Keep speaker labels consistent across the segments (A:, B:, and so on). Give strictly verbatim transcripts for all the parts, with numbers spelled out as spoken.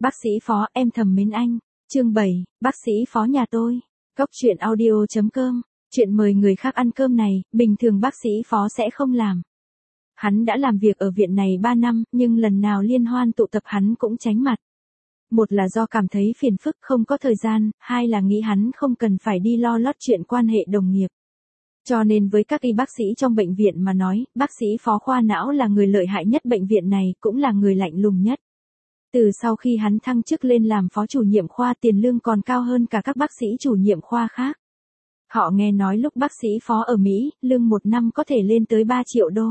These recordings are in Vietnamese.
A: Bác sĩ Phó, em thầm mến anh. Chương bảy, bác sĩ Phó nhà tôi. Cốc truyện audio chấm com. Chuyện mời người khác ăn cơm này, bình thường bác sĩ Phó sẽ không làm. Hắn đã làm việc ở viện này ba năm, nhưng lần nào liên hoan tụ tập hắn cũng tránh mặt. Một là do cảm thấy phiền phức không có thời gian, hai là nghĩ hắn không cần phải đi lo lót chuyện quan hệ đồng nghiệp. Cho nên với các y bác sĩ trong bệnh viện mà nói, bác sĩ Phó khoa não là người lợi hại nhất bệnh viện này, cũng là người lạnh lùng nhất. Từ sau khi hắn thăng chức lên làm phó chủ nhiệm khoa, tiền lương còn cao hơn cả các bác sĩ chủ nhiệm khoa khác. Họ nghe nói lúc bác sĩ Phó ở Mỹ, lương một năm có thể lên tới ba triệu đô.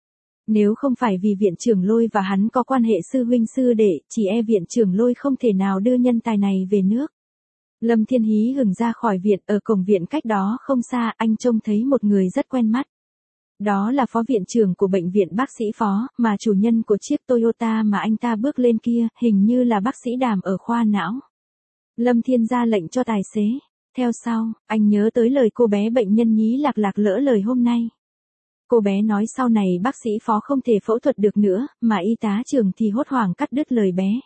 A: Nếu không phải vì viện trưởng Lôi và hắn có quan hệ sư huynh sư đệ, chỉ e viện trưởng Lôi không thể nào đưa nhân tài này về nước. Lâm Thiên hí hửng ra khỏi viện, ở cổng viện cách đó không xa, anh trông thấy một người rất quen mắt. Đó là phó viện trưởng của bệnh viện bác sĩ Phó, mà chủ nhân của chiếc Toyota mà anh ta bước lên kia, hình như là bác sĩ Đàm ở khoa não. Lâm Thiên ra lệnh cho tài xế. Theo sau, anh nhớ tới lời cô bé bệnh nhân nhí lạc lạc lỡ lời hôm nay. Cô bé nói sau này bác sĩ Phó không thể phẫu thuật được nữa, mà y tá trưởng thì hốt hoảng cắt đứt lời bé.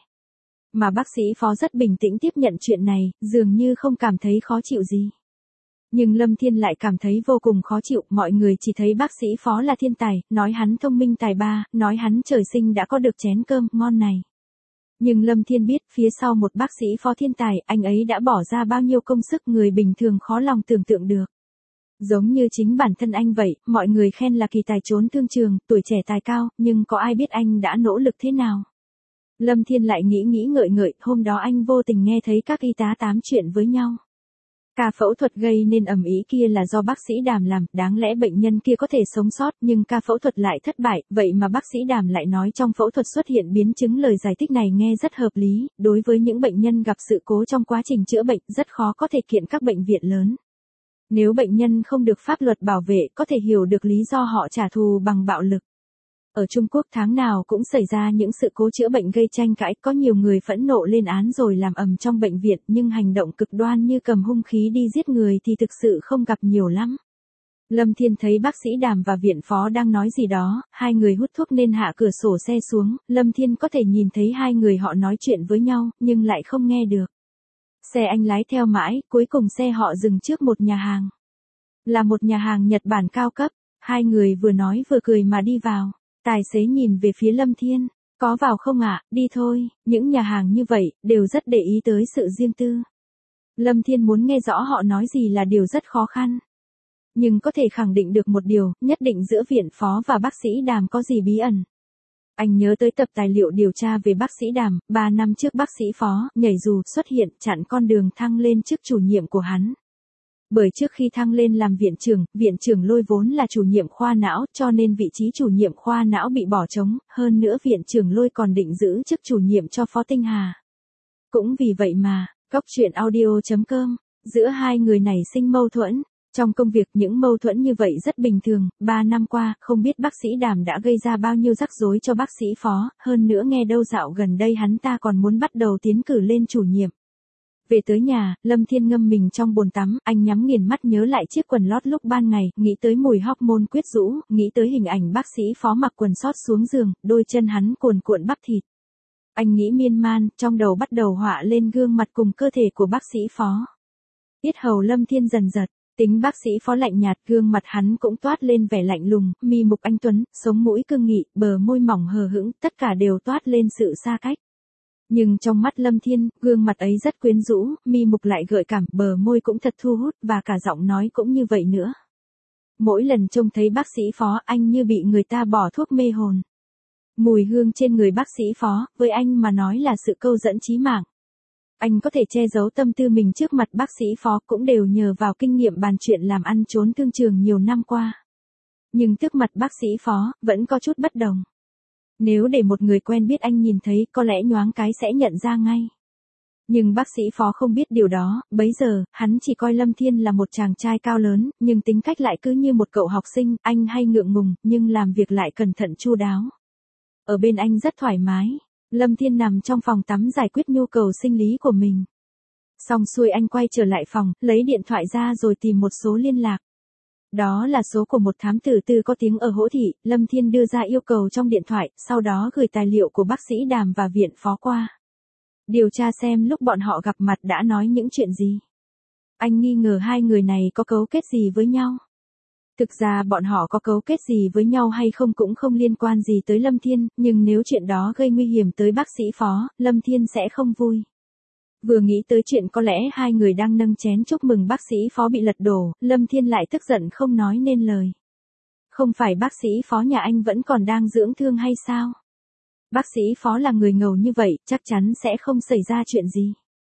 A: Mà bác sĩ Phó rất bình tĩnh tiếp nhận chuyện này, dường như không cảm thấy khó chịu gì. Nhưng Lâm Thiên lại cảm thấy vô cùng khó chịu, mọi người chỉ thấy bác sĩ Phó là thiên tài, nói hắn thông minh tài ba, nói hắn trời sinh đã có được chén cơm ngon này. Nhưng Lâm Thiên biết, phía sau một bác sĩ Phó thiên tài, anh ấy đã bỏ ra bao nhiêu công sức người bình thường khó lòng tưởng tượng được. Giống như chính bản thân anh vậy, mọi người khen là kỳ tài trốn thương trường, tuổi trẻ tài cao, nhưng có ai biết anh đã nỗ lực thế nào. Lâm Thiên lại nghĩ nghĩ ngợi ngợi, hôm đó anh vô tình nghe thấy các y tá tám chuyện với nhau. Ca phẫu thuật gây nên ầm ĩ kia là do bác sĩ Đàm làm, đáng lẽ bệnh nhân kia có thể sống sót, nhưng ca phẫu thuật lại thất bại, vậy mà bác sĩ Đàm lại nói trong phẫu thuật xuất hiện biến chứng. Lời giải thích này nghe rất hợp lý, đối với những bệnh nhân gặp sự cố trong quá trình chữa bệnh, rất khó có thể kiện các bệnh viện lớn. Nếu bệnh nhân không được pháp luật bảo vệ, có thể hiểu được lý do họ trả thù bằng bạo lực. Ở Trung Quốc tháng nào cũng xảy ra những sự cố chữa bệnh gây tranh cãi, có nhiều người phẫn nộ lên án rồi làm ầm trong bệnh viện, nhưng hành động cực đoan như cầm hung khí đi giết người thì thực sự không gặp nhiều lắm. Lâm Thiên thấy bác sĩ Đàm và viện phó đang nói gì đó, hai người hút thuốc nên hạ cửa sổ xe xuống, Lâm Thiên có thể nhìn thấy hai người họ nói chuyện với nhau, nhưng lại không nghe được. Xe anh lái theo mãi, cuối cùng xe họ dừng trước một nhà hàng. Là một nhà hàng Nhật Bản cao cấp, hai người vừa nói vừa cười mà đi vào. Tài xế nhìn về phía Lâm Thiên, có vào không ạ, à? Đi thôi, những nhà hàng như vậy, đều rất để ý tới sự riêng tư. Lâm Thiên muốn nghe rõ họ nói gì là điều rất khó khăn. Nhưng có thể khẳng định được một điều, nhất định giữa viện phó và bác sĩ Đàm có gì bí ẩn. Anh nhớ tới tập tài liệu điều tra về bác sĩ Đàm, ba năm trước bác sĩ Phó, nhảy dù, xuất hiện, chặn con đường thăng lên chức chủ nhiệm của hắn. Bởi trước khi thăng lên làm viện trưởng, viện trưởng Lôi vốn là chủ nhiệm khoa não, cho nên vị trí chủ nhiệm khoa não bị bỏ trống, hơn nữa viện trưởng Lôi còn định giữ chức chủ nhiệm cho Phó Tinh Hà. Cũng vì vậy mà, cốc truyện audio chấm com, giữa hai người này sinh mâu thuẫn. Trong công việc những mâu thuẫn như vậy rất bình thường, ba năm qua, không biết bác sĩ Đàm đã gây ra bao nhiêu rắc rối cho bác sĩ Phó, hơn nữa nghe đâu dạo gần đây hắn ta còn muốn bắt đầu tiến cử lên chủ nhiệm. Về tới nhà, Lâm Thiên ngâm mình trong bồn tắm, anh nhắm nghiền mắt nhớ lại chiếc quần lót lúc ban ngày, nghĩ tới mùi hormone quyết rũ, nghĩ tới hình ảnh bác sĩ Phó mặc quần sót xuống giường, đôi chân hắn cuồn cuộn bắp thịt. Anh nghĩ miên man, trong đầu bắt đầu họa lên gương mặt cùng cơ thể của bác sĩ Phó. Yết hầu Lâm Thiên dần giật, tính bác sĩ Phó lạnh nhạt, gương mặt hắn cũng toát lên vẻ lạnh lùng, mi mục anh tuấn, sống mũi cương nghị, bờ môi mỏng hờ hững, tất cả đều toát lên sự xa cách. Nhưng trong mắt Lâm Thiên, gương mặt ấy rất quyến rũ, mi mục lại gợi cảm, bờ môi cũng thật thu hút, và cả giọng nói cũng như vậy nữa. Mỗi lần trông thấy bác sĩ Phó, anh như bị người ta bỏ thuốc mê hồn. Mùi hương trên người bác sĩ Phó, với anh mà nói là sự câu dẫn chí mạng. Anh có thể che giấu tâm tư mình trước mặt bác sĩ Phó cũng đều nhờ vào kinh nghiệm bàn chuyện làm ăn trốn thương trường nhiều năm qua. Nhưng trước mặt bác sĩ Phó, vẫn có chút bất đồng. Nếu để một người quen biết anh nhìn thấy, có lẽ nhoáng cái sẽ nhận ra ngay. Nhưng bác sĩ Phó không biết điều đó, bấy giờ, hắn chỉ coi Lâm Thiên là một chàng trai cao lớn, nhưng tính cách lại cứ như một cậu học sinh, anh hay ngượng ngùng, nhưng làm việc lại cẩn thận chu đáo. Ở bên anh rất thoải mái. Lâm Thiên nằm trong phòng tắm giải quyết nhu cầu sinh lý của mình. Xong xuôi anh quay trở lại phòng, lấy điện thoại ra rồi tìm một số liên lạc. Đó là số của một thám tử tư có tiếng ở Hỗ Thị, Lâm Thiên đưa ra yêu cầu trong điện thoại, sau đó gửi tài liệu của bác sĩ Đàm và viện phó qua. Điều tra xem lúc bọn họ gặp mặt đã nói những chuyện gì. Anh nghi ngờ hai người này có cấu kết gì với nhau. Thực ra bọn họ có cấu kết gì với nhau hay không cũng không liên quan gì tới Lâm Thiên, nhưng nếu chuyện đó gây nguy hiểm tới bác sĩ Phó, Lâm Thiên sẽ không vui. Vừa nghĩ tới chuyện có lẽ hai người đang nâng chén chúc mừng bác sĩ Phó bị lật đổ, Lâm Thiên lại tức giận không nói nên lời. Không phải bác sĩ Phó nhà anh vẫn còn đang dưỡng thương hay sao? Bác sĩ Phó là người ngầu như vậy, chắc chắn sẽ không xảy ra chuyện gì.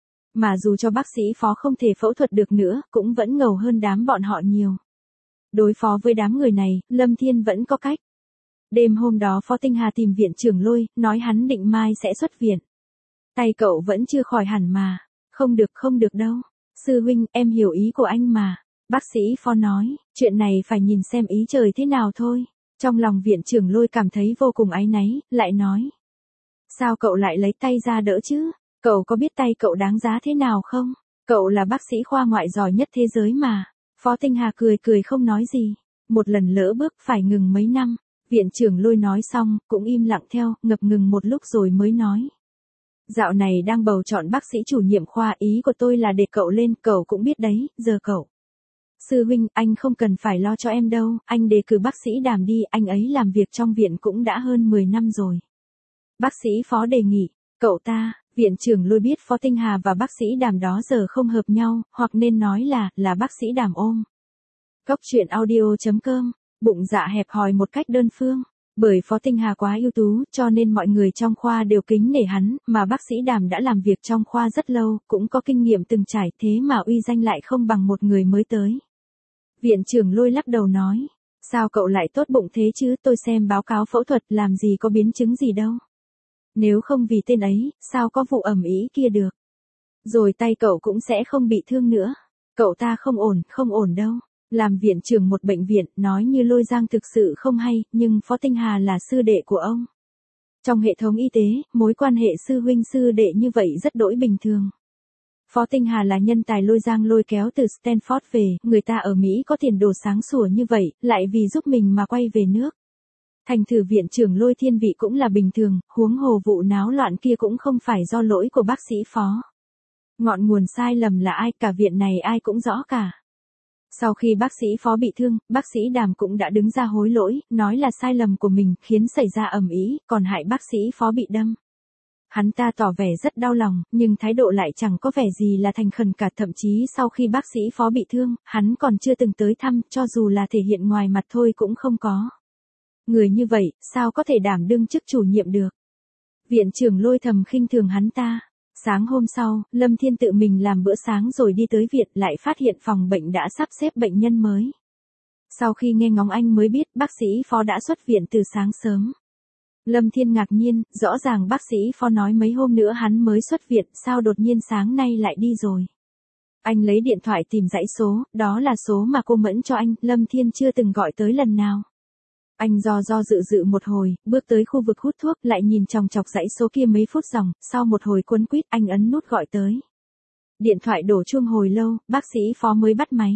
A: Mà dù cho bác sĩ Phó không thể phẫu thuật được nữa, cũng vẫn ngầu hơn đám bọn họ nhiều. Đối phó với đám người này, Lâm Thiên vẫn có cách. Đêm hôm đó Phó Tinh Hà tìm viện trưởng Lôi, nói hắn định mai sẽ xuất viện. Tay cậu vẫn chưa khỏi hẳn mà. Không được không được đâu. Sư huynh, em hiểu ý của anh mà. Bác sĩ Phó nói, chuyện này phải nhìn xem ý trời thế nào thôi. Trong lòng viện trưởng Lôi cảm thấy vô cùng áy náy, lại nói. Sao cậu lại lấy tay ra đỡ chứ? Cậu có biết tay cậu đáng giá thế nào không? Cậu là bác sĩ khoa ngoại giỏi nhất thế giới mà. Phó Tinh Hà cười cười không nói gì. Một lần lỡ bước phải ngừng mấy năm. Viện trưởng Lôi nói xong, cũng im lặng theo, ngập ngừng một lúc rồi mới nói. Dạo này đang bầu chọn bác sĩ chủ nhiệm khoa, ý của tôi là để cậu lên, cậu cũng biết đấy, giờ cậu. Sư huynh, anh không cần phải lo cho em đâu, anh đề cử bác sĩ Đàm đi, anh ấy làm việc trong viện cũng đã hơn mười năm rồi. Bác sĩ Phó đề nghị, cậu ta, viện trưởng Lôi biết Phó Tinh Hà và bác sĩ Đàm đó giờ không hợp nhau, hoặc nên nói là, là bác sĩ Đàm ôm. Cốc truyện audio chấm com, bụng dạ hẹp hòi một cách đơn phương. Bởi Phó Tinh Hà quá ưu tú, cho nên mọi người trong khoa đều kính nể hắn, mà bác sĩ Đàm đã làm việc trong khoa rất lâu, cũng có kinh nghiệm từng trải, thế mà uy danh lại không bằng một người mới tới. Viện trưởng Lôi lắc đầu nói, sao cậu lại tốt bụng thế chứ, tôi xem báo cáo phẫu thuật làm gì có biến chứng gì đâu. Nếu không vì tên ấy, sao có vụ ầm ĩ kia được. Rồi tay cậu cũng sẽ không bị thương nữa. Cậu ta không ổn, không ổn đâu. Làm viện trưởng một bệnh viện, nói như Lôi Giang thực sự không hay, nhưng Phó Tinh Hà là sư đệ của ông. Trong hệ thống y tế, mối quan hệ sư huynh sư đệ như vậy rất đỗi bình thường. Phó Tinh Hà là nhân tài Lôi Giang lôi kéo từ Stanford về, người ta ở Mỹ có tiền đồ sáng sủa như vậy, lại vì giúp mình mà quay về nước. Thành thử viện trưởng Lôi thiên vị cũng là bình thường, huống hồ vụ náo loạn kia cũng không phải do lỗi của bác sĩ Phó. Ngọn nguồn sai lầm là ai, cả viện này ai cũng rõ cả. Sau khi bác sĩ Phó bị thương, bác sĩ Đàm cũng đã đứng ra hối lỗi, nói là sai lầm của mình khiến xảy ra ầm ĩ, còn hại bác sĩ Phó bị đâm. Hắn ta tỏ vẻ rất đau lòng, nhưng thái độ lại chẳng có vẻ gì là thành khẩn cả, thậm chí sau khi bác sĩ Phó bị thương, hắn còn chưa từng tới thăm, cho dù là thể hiện ngoài mặt thôi cũng không có. Người như vậy, sao có thể đảm đương chức chủ nhiệm được? Viện trưởng Lôi thầm khinh thường hắn ta. Sáng hôm sau, Lâm Thiên tự mình làm bữa sáng rồi đi tới viện, lại phát hiện phòng bệnh đã sắp xếp bệnh nhân mới. Sau khi nghe ngóng anh mới biết bác sĩ Phó đã xuất viện từ sáng sớm. Lâm Thiên ngạc nhiên, rõ ràng bác sĩ Phó nói mấy hôm nữa hắn mới xuất viện, sao đột nhiên sáng nay lại đi rồi. Anh lấy điện thoại tìm dãy số, đó là số mà cô Mẫn cho anh, Lâm Thiên chưa từng gọi tới lần nào. Anh do do dự dự một hồi, bước tới khu vực hút thuốc, lại nhìn chòng chọc dãy số kia mấy phút dòng, sau một hồi cuốn quýt, anh ấn nút gọi tới. Điện thoại đổ chuông hồi lâu, bác sĩ Phó mới bắt máy.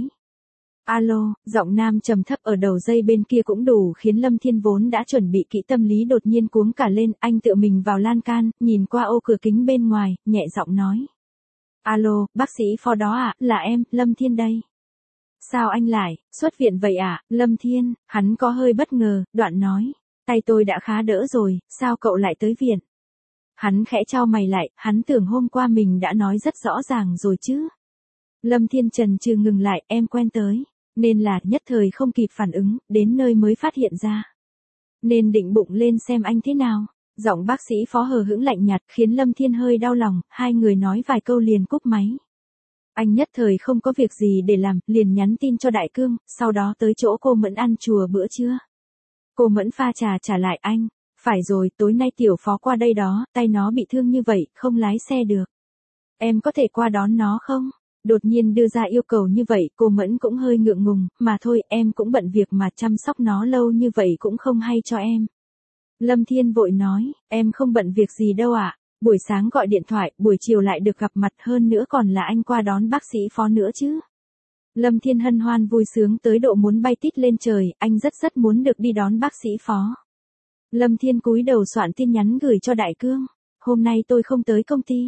A: Alo, giọng nam trầm thấp ở đầu dây bên kia cũng đủ khiến Lâm Thiên vốn đã chuẩn bị kỹ tâm lý đột nhiên cuống cả lên, anh tựa mình vào lan can, nhìn qua ô cửa kính bên ngoài, nhẹ giọng nói. Alo, bác sĩ Phó đó ạ, à, là em, Lâm Thiên đây. Sao anh lại, xuất viện vậy ạ, à? Lâm Thiên, hắn có hơi bất ngờ, đoạn nói. Tay tôi đã khá đỡ rồi, sao cậu lại tới viện? Hắn khẽ chau mày lại, hắn tưởng hôm qua mình đã nói rất rõ ràng rồi chứ. Lâm Thiên chần chừ ngừng lại, em quen tới. Nên là nhất thời không kịp phản ứng, đến nơi mới phát hiện ra. Nên định bụng lên xem anh thế nào. Giọng bác sĩ Phó hờ hững lạnh nhạt khiến Lâm Thiên hơi đau lòng, hai người nói vài câu liền cúp máy. Anh nhất thời không có việc gì để làm, liền nhắn tin cho Đại Cương, sau đó tới chỗ cô Mẫn ăn chùa bữa trưa. Cô Mẫn pha trà trả lại anh, phải rồi, tối nay Tiểu Phó qua đây đó, tay nó bị thương như vậy, không lái xe được. Em có thể qua đón nó không? Đột nhiên đưa ra yêu cầu như vậy, cô Mẫn cũng hơi ngượng ngùng, mà thôi, em cũng bận việc mà chăm sóc nó lâu như vậy cũng không hay cho em. Lâm Thiên vội nói, em không bận việc gì đâu ạ. À? Buổi sáng gọi điện thoại, buổi chiều lại được gặp mặt, hơn nữa còn là anh qua đón bác sĩ Phó nữa chứ. Lâm Thiên hân hoan vui sướng tới độ muốn bay tít lên trời, anh rất rất muốn được đi đón bác sĩ Phó. Lâm Thiên cúi đầu soạn tin nhắn gửi cho Đại Cương. Hôm nay tôi không tới công ty,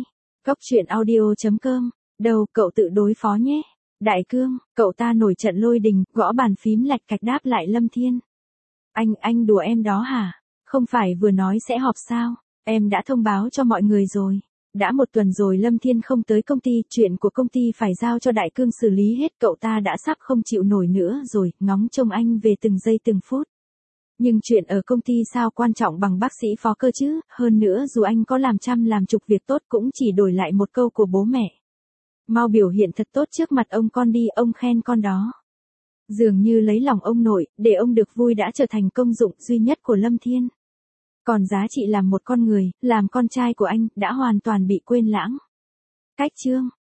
A: Cốc truyện audio chấm com. Đầu, cậu tự đối phó nhé. Đại cương, cậu ta nổi trận lôi đình, gõ bàn phím lạch cạch đáp lại Lâm Thiên. Anh, anh đùa em đó hả? Không phải vừa nói sẽ họp sao? Em đã thông báo cho mọi người rồi. Đã một tuần rồi Lâm Thiên không tới công ty, chuyện của công ty phải giao cho Đại Cương xử lý hết, cậu ta đã sắp không chịu nổi nữa rồi, ngóng trông anh về từng giây từng phút. Nhưng chuyện ở công ty sao quan trọng bằng bác sĩ phó cơ chứ, hơn nữa dù anh có làm trăm làm chục việc tốt cũng chỉ đổi lại một câu của bố mẹ. Mau biểu hiện thật tốt trước mặt ông con đi, ông khen con đó. Dường như lấy lòng ông nội, để ông được vui đã trở thành công dụng duy nhất của Lâm Thiên. Còn giá trị làm một con người, làm con trai của anh, đã hoàn toàn bị quên lãng. Cách chương